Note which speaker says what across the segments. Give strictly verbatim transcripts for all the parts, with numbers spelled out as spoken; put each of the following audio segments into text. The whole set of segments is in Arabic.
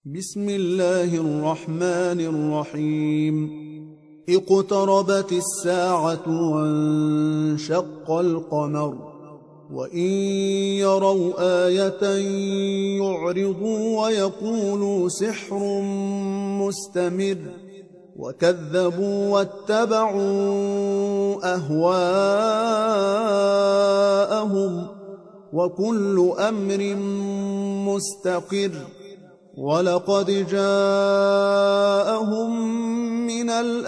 Speaker 1: بسم الله الرحمن الرحيم اقتربت الساعة وانشق القمر وإن يروا آية يعرضوا ويقولوا سحر مستمر وكذبوا واتبعوا أهواءهم وكل أمر مستقر ولقد جاءهم من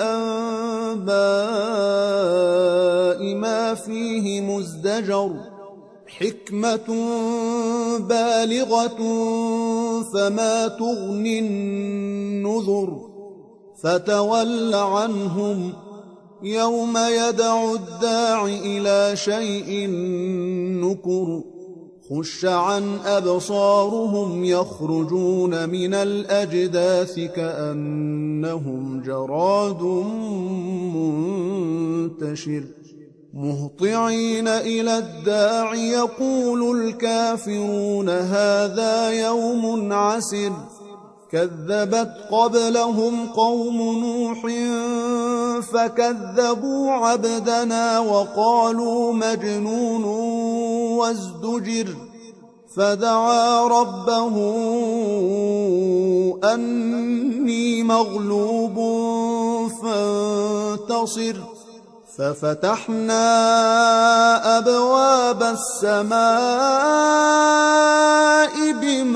Speaker 1: الأنباء ما فيه مزدجر حكمة بالغة فما تغني النذر فتول عنهم يوم يدعو الداع إلى شيء نكر خش عن أبصارهم يخرجون من الأجداث كأنهم جراد منتشر مهطعين إلى الداع يقول الكافرون هذا يوم عسر كذبت قبلهم قوم نوح فكذبوا عبدنا وقالوا مجنون وازدجر فدعا ربه أني مغلوب فانتصر ففتحنا أبواب السماء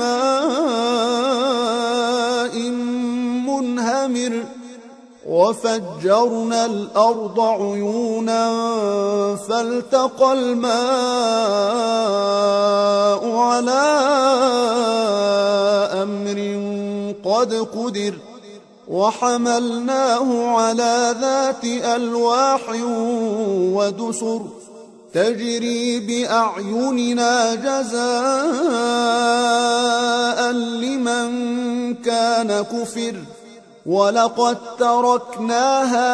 Speaker 1: بماء منهمر وفجرنا الأرض عيونا فالتقى الماء على أمر قد قدر وحملناه على ذات ألواح ودسر تجري بأعيننا جزاء لمن كان كفر ولقد تركناها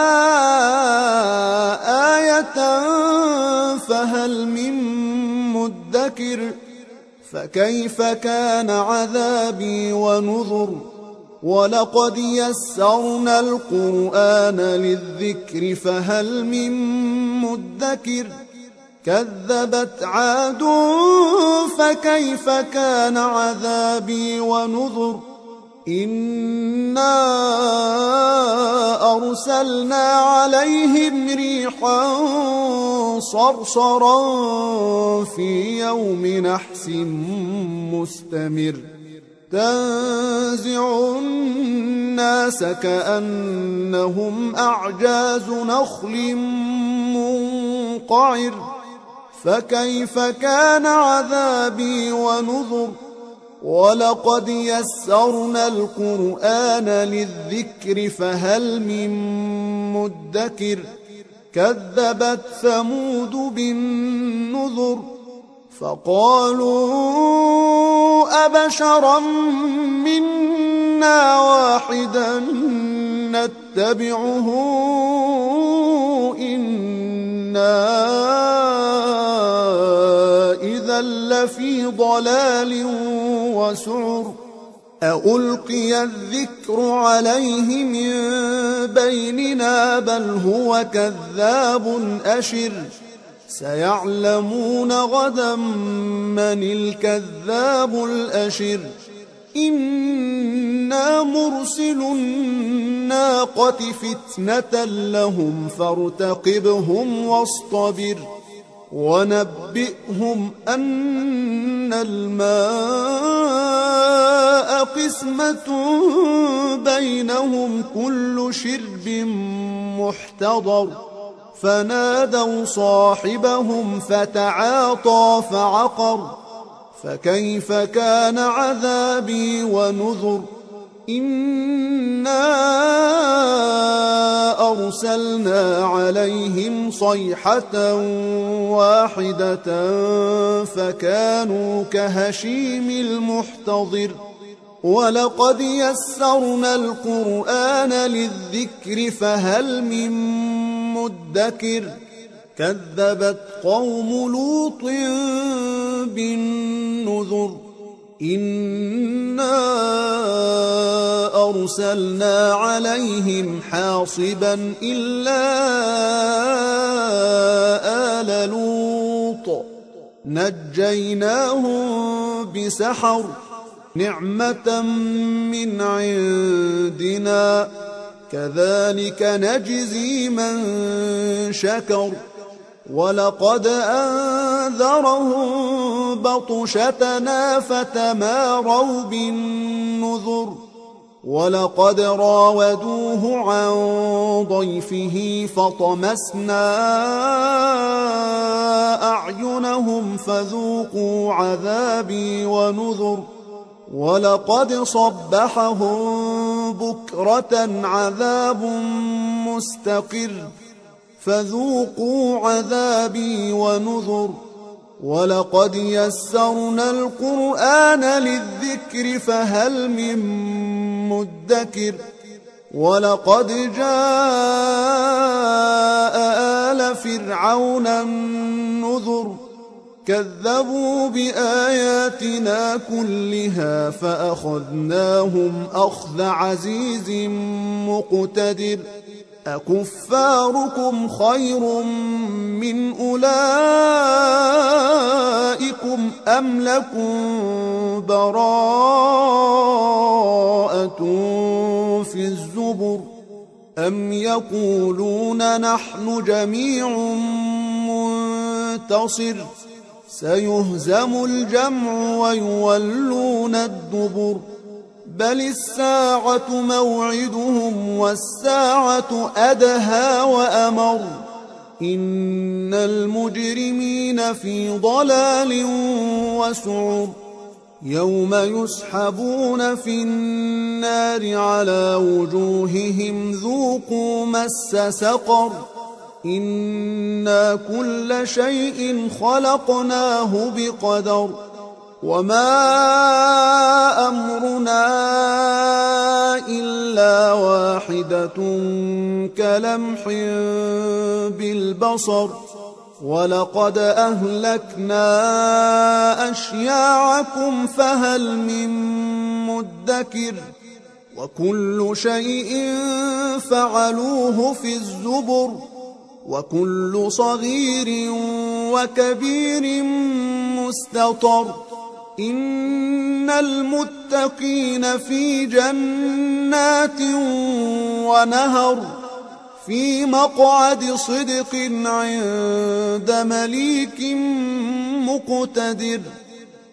Speaker 1: آية فهل من مدكر فكيف كان عذابي ونذر ولقد يسرنا القرآن للذكر فهل من مدكر كذبت عاد فكيف كان عذابي ونذر إنا أرسلنا عليهم ريحا صرصرا في يوم نحس مستمر تنزع الناس كأنهم أعجاز نخل منقعر فكيف كان عذابي ونذر ولقد يسرنا القرآن للذكر فهل من مدكر كذبت ثمود بالنذر فقالوا أبشرا منا واحدا نتبعه إنا إذا لفي ضلال وسعر أألقي الذكر عليه من بيننا بل هو كذاب أشر سيعلمون غدا من الكذاب الأشر إنا مرسل الناقة فتنة لهم فارتقبهم واصطبر ونبئهم أن الماء قسمة بينهم كل شرب محتضر فنادوا صاحبهم فتعاطى فعقر فكيف كان عذابي ونذر إنا أرسلنا عليهم صيحة واحدة فكانوا كهشيم المحتضر ولقد يسرنا القرآن للذكر فهل من مدكر كذبت قوم لوط بالنذر إنا أرسلنا عليهم حاصبا إلا آل لوط نجيناهم بسحر نعمة من عندنا كذلك نجزي من شكر ولقد أنذرهم بطشتنا فتماروا بالنذر ولقد راودوه عن ضيفه فطمسنا أعينهم فذوقوا عذابي ونذر ولقد صبحهم بكرة عذاب مستقر فذوقوا عذابي ونذر ولقد يسرنا القرآن للذكر فهل من مدكر ولقد جاء آل فرعون النذر كذبوا بآياتنا كلها فأخذناهم أخذ عزيز مقتدر أكفاركم خير من أولئكم أم لكم براءة في الزبر أم يقولون نحن جميع منتصر سيهزم الجمع ويولون الدبر بل الساعة موعدهم والساعة أدهى وأمر إن المجرمين في ضلال وسعر يوم يسحبون في النار على وجوههم ذوقوا مس سقر إنا كل شيء خلقناه بقدر وما أمرنا إلا واحدة كلمح بالبصر ولقد أهلكنا أشياعكم فهل من مدكر وكل شيء فعلوه في الزبر وكل صغير وكبير مستطر إن المتقين في جنات ونهر في مقعد صدق عند مليك مقتدر.